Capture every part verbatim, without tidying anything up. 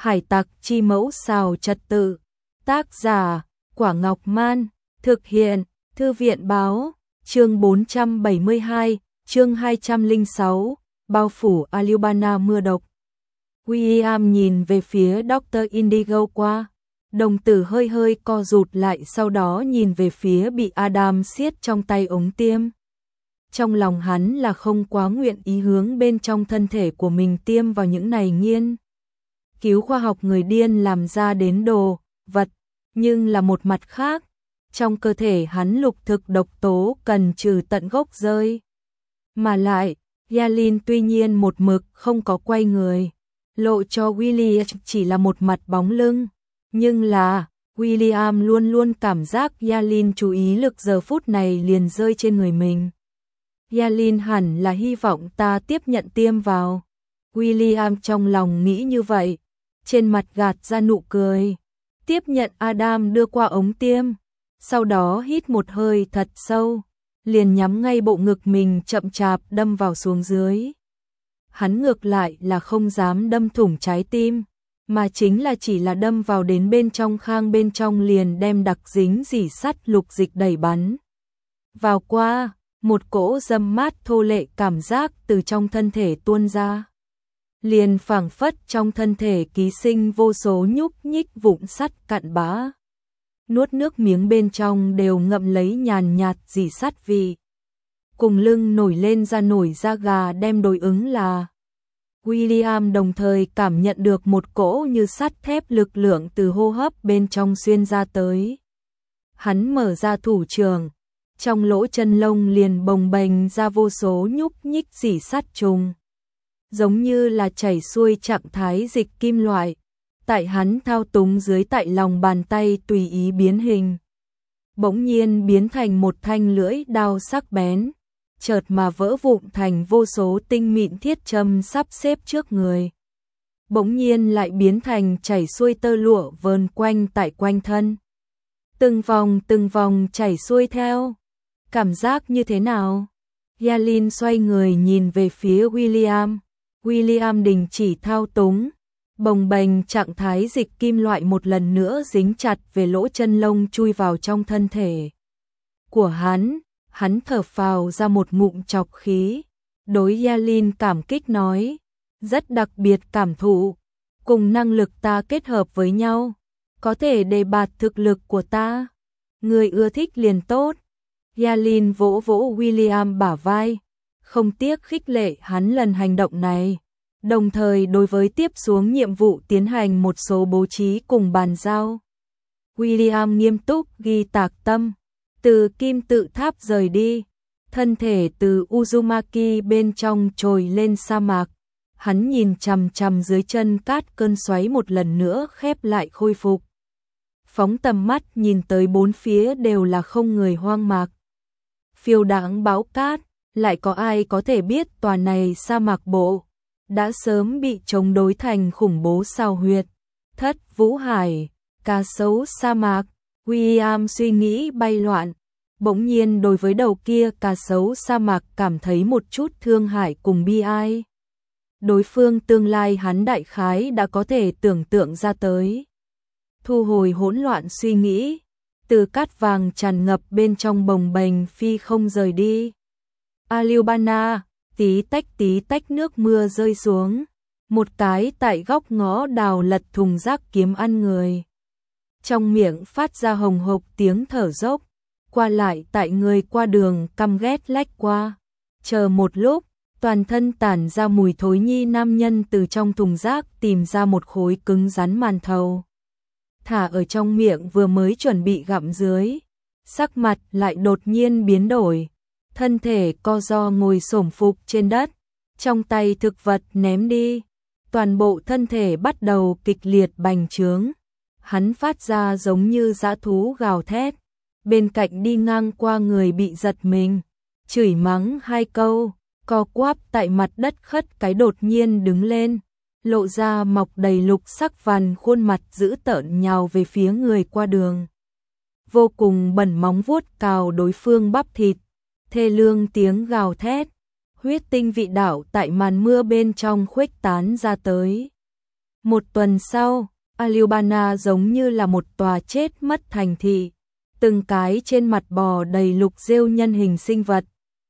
Hải tặc chi mẫu xào trật tự. Tác giả Quả Ngọc Man. Thực hiện Thư viện Báo. Chương bốn trăm bảy mươi hai, chương hai trăm lẻ sáu, bao phủ Alubana mưa độc. William nhìn về phía Doctor Indigo qua, đồng tử hơi hơi co rụt lại, sau đó nhìn về phía bị Adam siết trong tay ống tiêm. Trong lòng hắn là không quá nguyện ý hướng bên trong thân thể của mình tiêm vào những này nghiên cứu khoa học người điên làm ra đến đồ vật, nhưng là một mặt khác, trong cơ thể hắn lục thực độc tố cần trừ tận gốc rơi. Mà lại, Yalin tuy nhiên một mực không có quay người, lộ cho William chỉ là một mặt bóng lưng, nhưng là William luôn luôn cảm giác Yalin chú ý lực giờ phút này liền rơi trên người mình. Yalin hẳn là hy vọng ta tiếp nhận tiêm vào. William trong lòng nghĩ như vậy, trên mặt gạt ra nụ cười, tiếp nhận Adam đưa qua ống tiêm, sau đó hít một hơi thật sâu, liền nhắm ngay bộ ngực mình chậm chạp đâm vào xuống dưới. Hắn ngược lại là không dám đâm thủng trái tim, mà chính là chỉ là đâm vào đến bên trong khang, bên trong liền đem đặc dính dỉ sắt lục dịch đẩy bắn vào qua, một cỗ dâm mát thô lệ cảm giác từ trong thân thể tuôn ra. Liền phảng phất trong thân thể ký sinh vô số nhúc nhích vụn sắt cặn bã. Nuốt nước miếng bên trong đều ngậm lấy nhàn nhạt dỉ sắt vị. Cùng lưng nổi lên ra nổi da gà đem đối ứng là. William đồng thời cảm nhận được một cỗ như sắt thép lực lượng từ hô hấp bên trong xuyên ra tới. Hắn mở ra thủ trưởng, trong lỗ chân lông liền bồng bềnh ra vô số nhúc nhích dỉ sắt trùng, giống như là chảy xuôi trạng thái dịch kim loại, tại hắn thao túng dưới tại lòng bàn tay tùy ý biến hình. Bỗng nhiên biến thành một thanh lưỡi đao sắc bén, chợt mà vỡ vụn thành vô số tinh mịn thiết châm sắp xếp trước người. Bỗng nhiên lại biến thành chảy xuôi tơ lụa vờn quanh tại quanh thân. Từng vòng từng vòng chảy xuôi theo. Cảm giác như thế nào? Yalin xoay người nhìn về phía William. William đình chỉ thao túng, bồng bềnh trạng thái dịch kim loại một lần nữa dính chặt về lỗ chân lông chui vào trong thân thể của hắn. Hắn thở phào ra một ngụm trọc khí, đối Yalin cảm kích nói, rất đặc biệt cảm thụ, cùng năng lực ta kết hợp với nhau, có thể đề bạt thực lực của ta. Người ưa thích liền tốt. Yalin vỗ vỗ William bả vai, không tiếc khích lệ hắn lần hành động này, đồng thời đối với tiếp xuống nhiệm vụ tiến hành một số bố trí cùng bàn giao. William nghiêm túc ghi tạc tâm, từ kim tự tháp rời đi, thân thể từ Uzumaki bên trong trồi lên sa mạc. Hắn nhìn chằm chằm dưới chân cát cơn xoáy một lần nữa khép lại khôi phục. Phóng tầm mắt nhìn tới bốn phía đều là không người, hoang mạc. Phiêu đãng bão cát, lại có ai có thể biết tòa này sa mạc bộ đã sớm bị chống đối thành khủng bố sao huyệt. Thất Vũ Hải, cá sấu sa mạc. William suy nghĩ bay loạn, bỗng nhiên đối với đầu kia cá sấu sa mạc cảm thấy một chút thương hại cùng bi ai. Đối phương tương lai hắn đại khái đã có thể tưởng tượng ra tới. Thu hồi hỗn loạn suy nghĩ, từ cát vàng tràn ngập bên trong bồng bềnh phi không rời đi. Alubana, tí tách tí tách nước mưa rơi xuống, một cái tại góc ngõ đào lật thùng rác kiếm ăn người. Trong miệng phát ra hồng hộc tiếng thở dốc, qua lại tại người qua đường căm ghét lách qua. Chờ một lúc, toàn thân tản ra mùi thối nhi nam nhân từ trong thùng rác tìm ra một khối cứng rắn màn thầu. Thả ở trong miệng vừa mới chuẩn bị gặm dưới, sắc mặt lại đột nhiên biến đổi, thân thể co ro ngồi xổm phục trên đất, trong tay thực vật ném đi, toàn bộ thân thể bắt đầu kịch liệt bành trướng. Hắn phát ra giống như dã thú gào thét, bên cạnh đi ngang qua người bị giật mình, chửi mắng hai câu, co quắp tại mặt đất khất cái đột nhiên đứng lên, lộ ra mọc đầy lục sắc vằn khuôn mặt dữ tợn nhào về phía người qua đường. Vô cùng bẩn móng vuốt cào đối phương bắp thịt, thê lương tiếng gào thét, huyết tinh vị đạo tại màn mưa bên trong khuếch tán ra tới. Một tuần sau, Aliubana giống như là một tòa chết mất thành thị, từng cái trên mặt bò đầy lục rêu nhân hình sinh vật.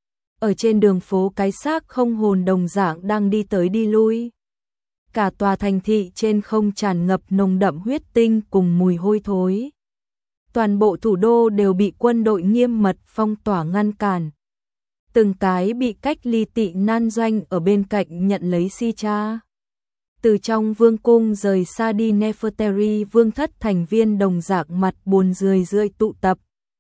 Ở trên đường phố cái xác không hồn đồng dạng đang đi tới đi lui. Cả tòa thành thị trên không tràn ngập nồng đậm huyết tinh cùng mùi hôi thối. Toàn bộ thủ đô đều bị quân đội nghiêm mật phong tỏa ngăn cản. Từng cái bị cách ly tị nan doanh ở bên cạnh nhận lấy si cha. Từ trong vương cung rời xa đi Nefertari vương thất thành viên đồng dạng mặt buồn rười rượi tụ tập.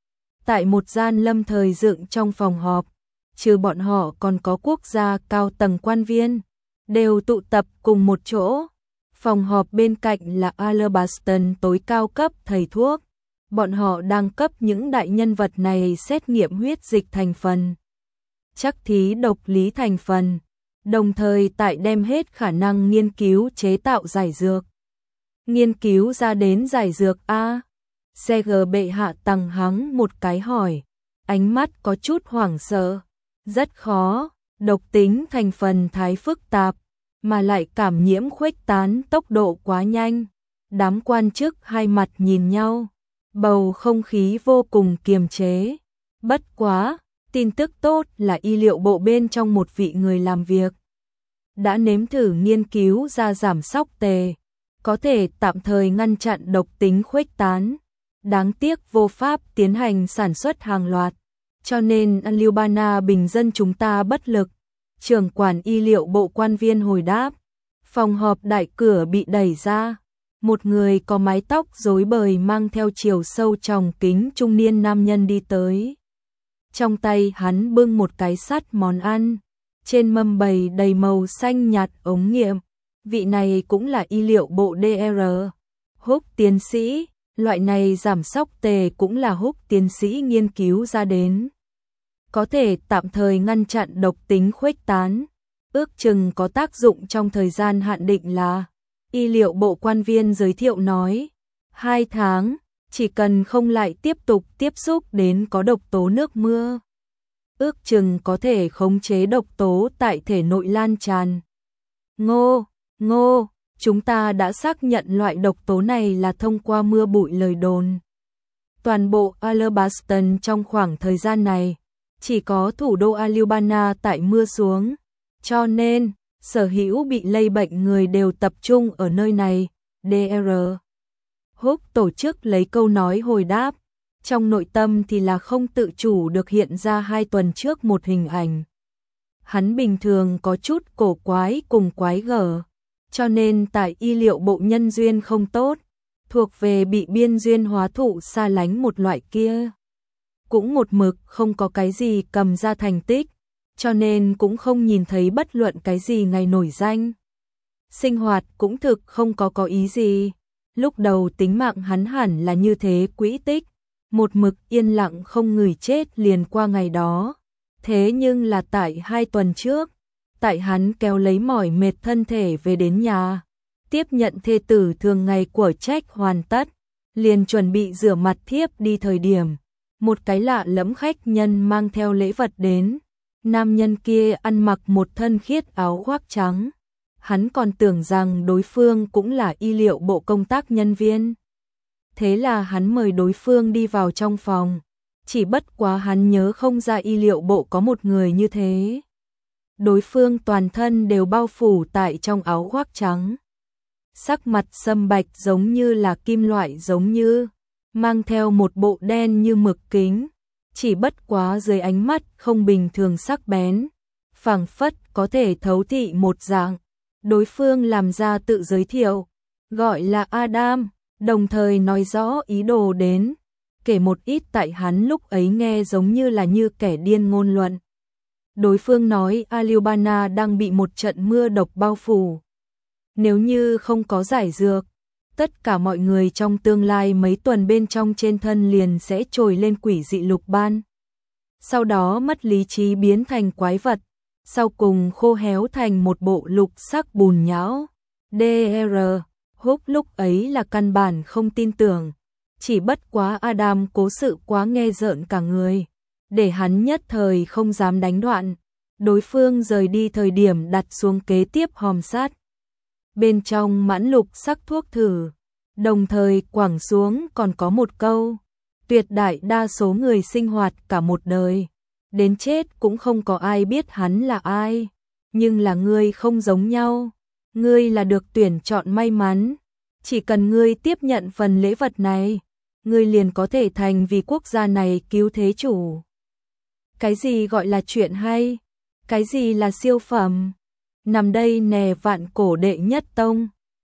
Tại một gian lâm thời dựng trong phòng họp, trừ bọn họ còn có quốc gia cao tầng quan viên, đều tụ tập cùng một chỗ. Phòng họp bên cạnh là Alabaston tối cao cấp thầy thuốc. Bọn họ đang cấp những đại nhân vật này xét nghiệm huyết dịch thành phần, chắc thí độc lý thành phần, đồng thời tại đem hết khả năng nghiên cứu chế tạo giải dược. Nghiên cứu ra đến giải dược A. xê giê bệ hạ tằng hắng một cái hỏi, ánh mắt có chút hoảng sợ. Rất khó, độc tính thành phần thái phức tạp, mà lại cảm nhiễm khuếch tán tốc độ quá nhanh. Đám quan chức hai mặt nhìn nhau, bầu không khí vô cùng kiềm chế. Bất quá, tin tức tốt là y liệu bộ bên trong một vị người làm việc đã nếm thử nghiên cứu ra giảm sóc tề, có thể tạm thời ngăn chặn độc tính khuếch tán. Đáng tiếc vô pháp tiến hành sản xuất hàng loạt, cho nên Aliubana bình dân chúng ta bất lực. Trưởng quản y liệu bộ quan viên hồi đáp. Phòng họp đại cửa bị đẩy ra. Một người có mái tóc rối bời mang theo chiều sâu tròng kính trung niên nam nhân đi tới. Trong tay hắn bưng một cái sắt món ăn. Trên mâm bày đầy màu xanh nhạt ống nghiệm. Vị này cũng là y liệu bộ đê rờ. Húc tiến sĩ, loại này giảm sóc tề cũng là Húc tiến sĩ nghiên cứu ra đến. Có thể tạm thời ngăn chặn độc tính khuếch tán. Ước chừng có tác dụng trong thời gian hạn định là, y liệu bộ quan viên giới thiệu nói, hai tháng, chỉ cần không lại tiếp tục tiếp xúc đến có độc tố nước mưa. Ước chừng có thể khống chế độc tố tại thể nội lan tràn. Ngô, ngô, chúng ta đã xác nhận loại độc tố này là thông qua mưa bụi lời đồn. Toàn bộ Alabaston trong khoảng thời gian này, chỉ có thủ đô Aliubana tại mưa xuống, cho nên sở hữu bị lây bệnh người đều tập trung ở nơi này. đê rờ. Húc tổ chức lấy câu nói hồi đáp, trong nội tâm thì là không tự chủ được hiện ra hai tuần trước một hình ảnh. Hắn bình thường có chút cổ quái cùng quái gở, cho nên tại y liệu bộ nhân duyên không tốt, thuộc về bị biên duyên hóa thụ xa lánh một loại kia. Cũng một mực không có cái gì cầm ra thành tích, cho nên cũng không nhìn thấy bất luận cái gì ngày nổi danh. Sinh hoạt cũng thực không có có ý gì. Lúc đầu tính mạng hắn hẳn là như thế quỹ tích, một mực yên lặng không người chết liền qua ngày đó. Thế nhưng là tại hai tuần trước, tại hắn kéo lấy mỏi mệt thân thể về đến nhà, tiếp nhận thê tử thường ngày của trách hoàn tất, liền chuẩn bị rửa mặt thiếp đi thời điểm. Một cái lạ lẫm khách nhân mang theo lễ vật đến. Nam nhân kia ăn mặc một thân khiết áo khoác trắng. Hắn còn tưởng rằng đối phương cũng là y liệu bộ công tác nhân viên. Thế là hắn mời đối phương đi vào trong phòng. Chỉ bất quá hắn nhớ không ra y liệu bộ có một người như thế. Đối phương toàn thân đều bao phủ tại trong áo khoác trắng. Sắc mặt sâm bạch giống như là kim loại giống như, mang theo một bộ đen như mực kính, chỉ bất quá dưới ánh mắt không bình thường sắc bén, phảng phất có thể thấu thị một dạng. Đối phương làm ra tự giới thiệu, gọi là Adam, đồng thời nói rõ ý đồ đến, kể một ít tại hắn lúc ấy nghe giống như là như kẻ điên ngôn luận. Đối phương nói Aliubana đang bị một trận mưa độc bao phủ. Nếu như không có giải dược, tất cả mọi người trong tương lai mấy tuần bên trong trên thân liền sẽ trồi lên quỷ dị lục ban. Sau đó mất lý trí biến thành quái vật, sau cùng khô héo thành một bộ lục sắc bùn nhão. đê rờ. Húc lúc ấy là căn bản không tin tưởng, chỉ bất quá Adam cố sự quá nghe rợn cả người, để hắn nhất thời không dám đánh đoạn. Đối phương rời đi thời điểm đặt xuống kế tiếp hòm sắt. bên trong mãn lục sắc thuốc thử. Đồng thời quẳng xuống còn có một câu, tuyệt đại đa số người sinh hoạt cả một đời, đến chết cũng không có ai biết hắn là ai, nhưng là ngươi không giống nhau, ngươi là được tuyển chọn may mắn, chỉ cần ngươi tiếp nhận phần lễ vật này, ngươi liền có thể thành vì quốc gia này cứu thế chủ. Cái gì gọi là chuyện hay? Cái gì là siêu phẩm? Nằm đây nè vạn cổ đệ nhất tông,